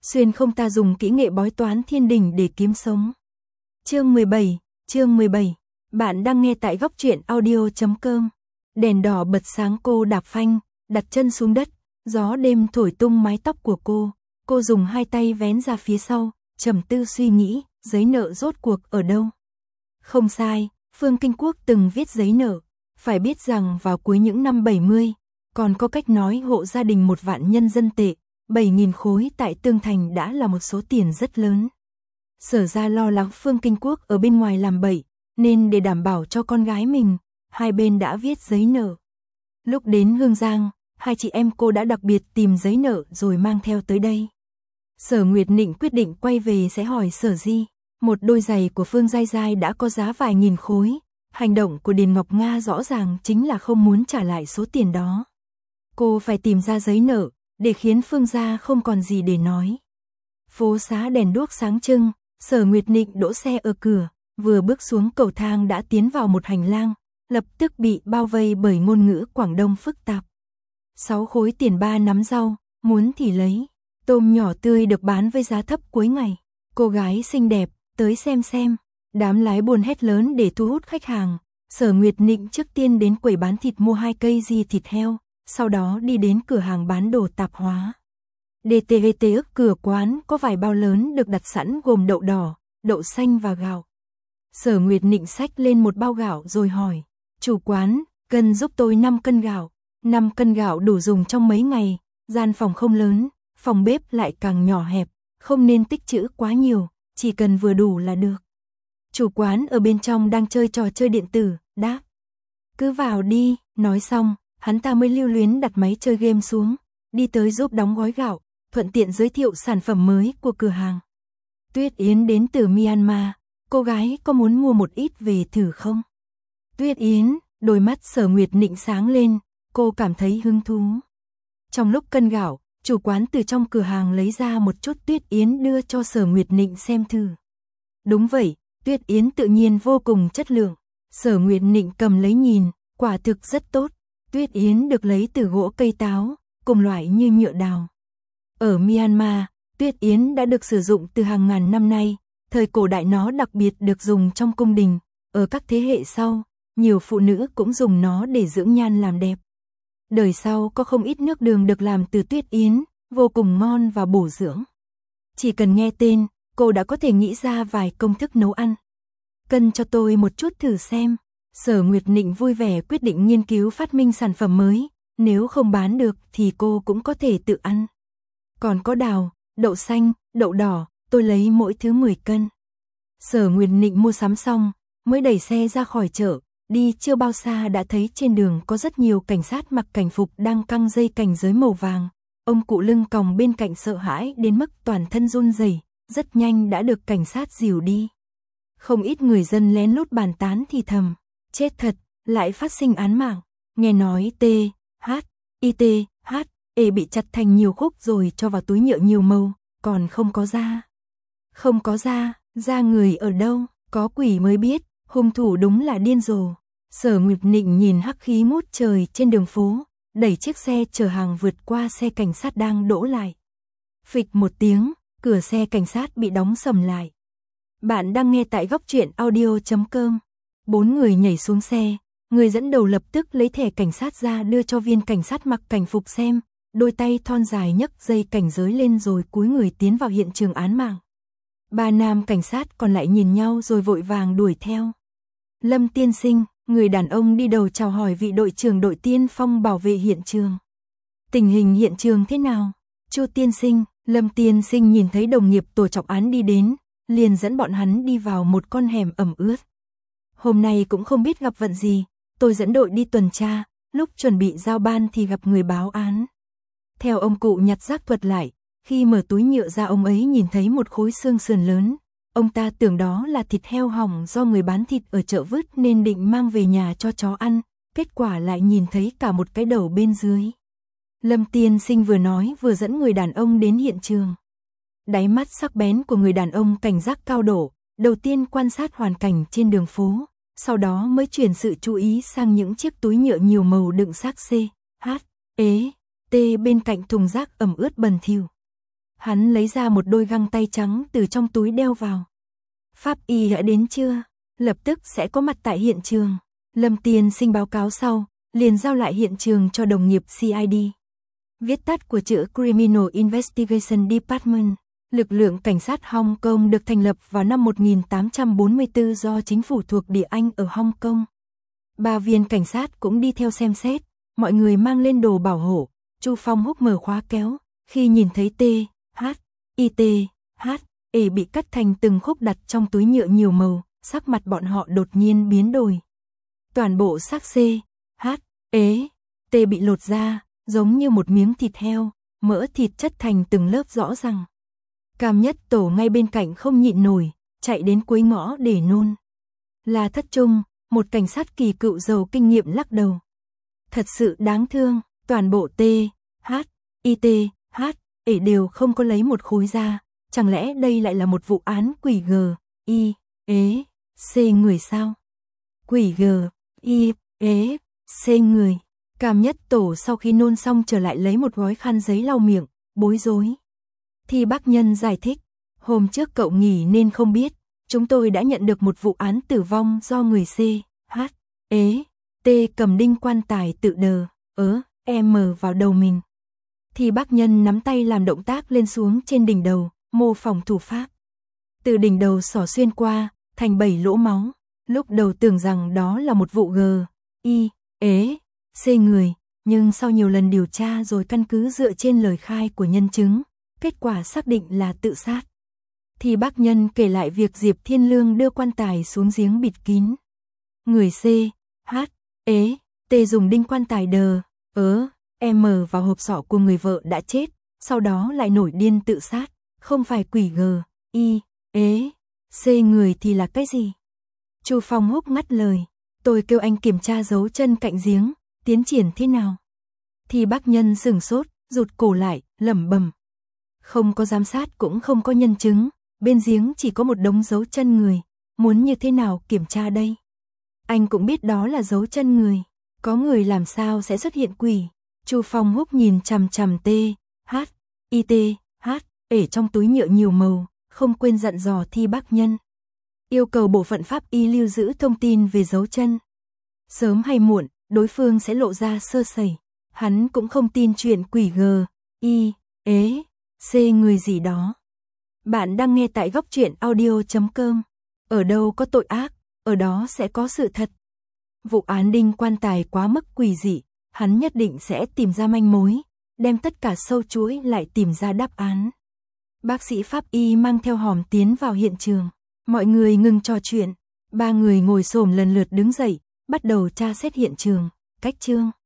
xuyên không ta dùng kỹ nghệ bói toán thiên đình để kiếm sống. Chương 17, bạn đang nghe tại góc truyện audio.com. Đèn đỏ bật sáng, cô đạp phanh, đặt chân xuống đất, gió đêm thổi tung mái tóc của cô dùng hai tay vén ra phía sau, trầm tư suy nghĩ, giấy nợ rốt cuộc ở đâu. Không sai, Phương Kinh Quốc từng viết giấy nợ, phải biết rằng vào cuối những năm 70, còn có cách nói hộ gia đình 1 vạn nhân dân tệ, 7.000 khối tại Tương Thành đã là một số tiền rất lớn. Sở ra lo lắng Phương Kinh Quốc ở bên ngoài làm bậy, nên để đảm bảo cho con gái mình, hai bên đã viết giấy nợ. Lúc đến Hương Giang, hai chị em cô đã đặc biệt tìm giấy nợ rồi mang theo tới đây. Sở Nguyệt Nịnh quyết định quay về sẽ hỏi Sở Di, một đôi giày của Phương Giai Giai đã có giá vài nghìn khối, hành động của Điền Ngọc Nga rõ ràng chính là không muốn trả lại số tiền đó. Cô phải tìm ra giấy nợ, để khiến Phương gia không còn gì để nói. Phố xá đèn đuốc sáng trưng, Sở Nguyệt Nịnh đỗ xe ở cửa, vừa bước xuống cầu thang đã tiến vào một hành lang, lập tức bị bao vây bởi ngôn ngữ Quảng Đông phức tạp. 6 khối tiền 3 nắm rau, muốn thì lấy. Tôm nhỏ tươi được bán với giá thấp cuối ngày. Cô gái xinh đẹp, tới xem. Đám lái buôn hét lớn để thu hút khách hàng. Sở Nguyệt Nịnh trước tiên đến quầy bán thịt mua 2 cây di thịt heo, sau đó đi đến cửa hàng bán đồ tạp hóa. DTVT ức cửa quán có vài bao lớn được đặt sẵn gồm đậu đỏ, đậu xanh và gạo. Sở Nguyệt Nịnh xách lên một bao gạo rồi hỏi, chủ quán, cần giúp tôi 5 cân gạo. 5 cân gạo đủ dùng trong mấy ngày, gian phòng không lớn, phòng bếp lại càng nhỏ hẹp, không nên tích trữ quá nhiều, chỉ cần vừa đủ là được. Chủ quán ở bên trong đang chơi trò chơi điện tử, đáp. Cứ vào đi, nói xong, hắn ta mới lưu luyến đặt máy chơi game xuống, đi tới giúp đóng gói gạo, thuận tiện giới thiệu sản phẩm mới của cửa hàng. Tuyết Yến đến từ Myanmar, cô gái có muốn mua một ít về thử không? Tuyết Yến, đôi mắt Sở Nguyệt Nịnh sáng lên, cô cảm thấy hứng thú. Trong lúc cân gạo, chủ quán từ trong cửa hàng lấy ra một chút Tuyết Yến đưa cho Sở Nguyệt Nịnh xem thử. Đúng vậy, Tuyết Yến tự nhiên vô cùng chất lượng. Sở Nguyệt Nịnh cầm lấy nhìn, quả thực rất tốt. Tuyết Yến được lấy từ gỗ cây táo, cùng loại như nhựa đào. Ở Myanmar, Tuyết Yến đã được sử dụng từ hàng ngàn năm nay, thời cổ đại nó đặc biệt được dùng trong cung đình, ở các thế hệ sau, nhiều phụ nữ cũng dùng nó để dưỡng nhan làm đẹp. Đời sau có không ít nước đường được làm từ Tuyết Yến, vô cùng ngon và bổ dưỡng. Chỉ cần nghe tên, cô đã có thể nghĩ ra vài công thức nấu ăn. Cân cho tôi một chút thử xem. Sở Nguyệt Nịnh vui vẻ quyết định nghiên cứu phát minh sản phẩm mới, nếu không bán được thì cô cũng có thể tự ăn. Còn có đào, đậu xanh, đậu đỏ, tôi lấy mỗi thứ 10 cân. Sở Nguyệt Nịnh mua sắm xong, mới đẩy xe ra khỏi chợ, đi chưa bao xa đã thấy trên đường có rất nhiều cảnh sát mặc cảnh phục đang căng dây cảnh giới màu vàng. Ông cụ lưng còng bên cạnh sợ hãi đến mức toàn thân run rẩy, rất nhanh đã được cảnh sát dìu đi. Không ít người dân lén lút bàn tán thì thầm, chết thật, lại phát sinh án mạng. Nghe nói THITHE bị chặt thành nhiều khúc rồi cho vào túi nhựa nhiều màu, còn không có da. Không có da người ở đâu, có quỷ mới biết, hung thủ đúng là điên rồ. Sở Nguyệt Nịnh nhìn hắc khí ngút trời trên đường phố, đẩy chiếc xe chở hàng vượt qua xe cảnh sát đang đỗ lại. Phịch một tiếng, cửa xe cảnh sát bị đóng sầm lại. Bạn đang nghe tại góc truyện audio.com. 4 người nhảy xuống xe, người dẫn đầu lập tức lấy thẻ cảnh sát ra đưa cho viên cảnh sát mặc cảnh phục xem, đôi tay thon dài nhấc dây cảnh giới lên rồi cúi người tiến vào hiện trường án mạng. 3 nam cảnh sát còn lại nhìn nhau rồi vội vàng đuổi theo. Lâm tiên sinh, người đàn ông đi đầu chào hỏi vị đội trưởng đội tiên phong bảo vệ hiện trường. Tình hình hiện trường thế nào? Chu tiên sinh, Lâm tiên sinh nhìn thấy đồng nghiệp tổ trọng án đi đến, liền dẫn bọn hắn đi vào một con hẻm ẩm ướt. Hôm nay cũng không biết gặp vận gì, tôi dẫn đội đi tuần tra, lúc chuẩn bị giao ban thì gặp người báo án. Theo ông cụ nhặt rác thuật lại, khi mở túi nhựa ra ông ấy nhìn thấy một khối xương sườn lớn. Ông ta tưởng đó là thịt heo hỏng do người bán thịt ở chợ vứt nên định mang về nhà cho chó ăn, kết quả lại nhìn thấy cả một cái đầu bên dưới. Lâm tiên sinh vừa nói vừa dẫn người đàn ông đến hiện trường. Đáy mắt sắc bén của người đàn ông cảnh giác cao độ, đầu tiên quan sát hoàn cảnh trên đường phố, sau đó mới chuyển sự chú ý sang những chiếc túi nhựa nhiều màu đựng xác C, H, E, T bên cạnh thùng rác ẩm ướt bẩn thỉu. Hắn lấy ra một đôi găng tay trắng từ trong túi đeo vào. Pháp y đã đến chưa? Lập tức sẽ có mặt tại hiện trường. Lâm tiên sinh báo cáo sau, liền giao lại hiện trường cho đồng nghiệp CID. Viết tắt của chữ Criminal Investigation Department. Lực lượng cảnh sát Hong Kong được thành lập vào năm 1844 do chính phủ thuộc địa Anh ở Hong Kong. 3 viên cảnh sát cũng đi theo xem xét, mọi người mang lên đồ bảo hộ. Chu Phong húc mở khóa kéo, khi nhìn thấy THITE bị cắt thành từng khúc đặt trong túi nhựa nhiều màu, sắc mặt bọn họ đột nhiên biến đổi. Toàn bộ xác CHT bị lột ra, giống như một miếng thịt heo, mỡ thịt chất thành từng lớp rõ ràng. Cam Nhất Tổ ngay bên cạnh không nhịn nổi, chạy đến cuối ngõ để nôn. Là Thất Trung, một cảnh sát kỳ cựu giàu kinh nghiệm lắc đầu. Thật sự đáng thương, toàn bộ THITE đều không có lấy một khối ra, chẳng lẽ đây lại là một vụ án quỷ GIEC người sao? Quỷ GIEC người. Cam Nhất Tổ sau khi nôn xong trở lại lấy một gói khăn giấy lau miệng, bối rối. Thì bác Nhân giải thích, hôm trước cậu nghỉ nên không biết, chúng tôi đã nhận được một vụ án tử vong do người CHT cầm đinh quan tài tự đờ, vào đầu mình. Thì bác Nhân nắm tay làm động tác lên xuống trên đỉnh đầu, mô phỏng thủ pháp. Từ đỉnh đầu xỏ xuyên qua, thành 7 lỗ máu. Lúc đầu tưởng rằng đó là một vụ GIEC người, nhưng sau nhiều lần điều tra rồi căn cứ dựa trên lời khai của nhân chứng, kết quả xác định là tự sát. Thì bác Nhân kể lại việc Diệp Thiên Lương đưa quan tài xuống giếng bịt kín. Người CHT dùng đinh quan tài đờ, vào hộp sọ của người vợ đã chết, sau đó lại nổi điên tự sát, không phải quỷ GIEC người thì là cái gì? Chu Phong húc ngắt lời, tôi kêu anh kiểm tra dấu chân cạnh giếng, tiến triển thế nào? Thì bác Nhân sửng sốt, rụt cổ lại, lẩm bẩm. Không có giám sát cũng không có nhân chứng, bên giếng chỉ có một đống dấu chân người, muốn như thế nào kiểm tra đây? Anh cũng biết đó là dấu chân người, có người làm sao sẽ xuất hiện quỷ? Chu Phong húc nhìn chằm chằm THITE ở trong túi nhựa nhiều màu, không quên dặn dò Thi bác Nhân. Yêu cầu bộ phận pháp y lưu giữ thông tin về dấu chân. Sớm hay muộn, đối phương sẽ lộ ra sơ sẩy. Hắn cũng không tin chuyện quỷ GIEC người gì đó. Bạn đang nghe tại góc truyện audio.com. Ở đâu có tội ác, ở đó sẽ có sự thật. Vụ án đinh quan tài quá mức quỷ dị, hắn nhất định sẽ tìm ra manh mối, đem tất cả sâu chuỗi lại tìm ra đáp án. Bác sĩ pháp y mang theo hòm tiến vào hiện trường. Mọi người ngừng trò chuyện. 3 người ngồi xổm lần lượt đứng dậy, bắt đầu tra xét hiện trường. Cách chương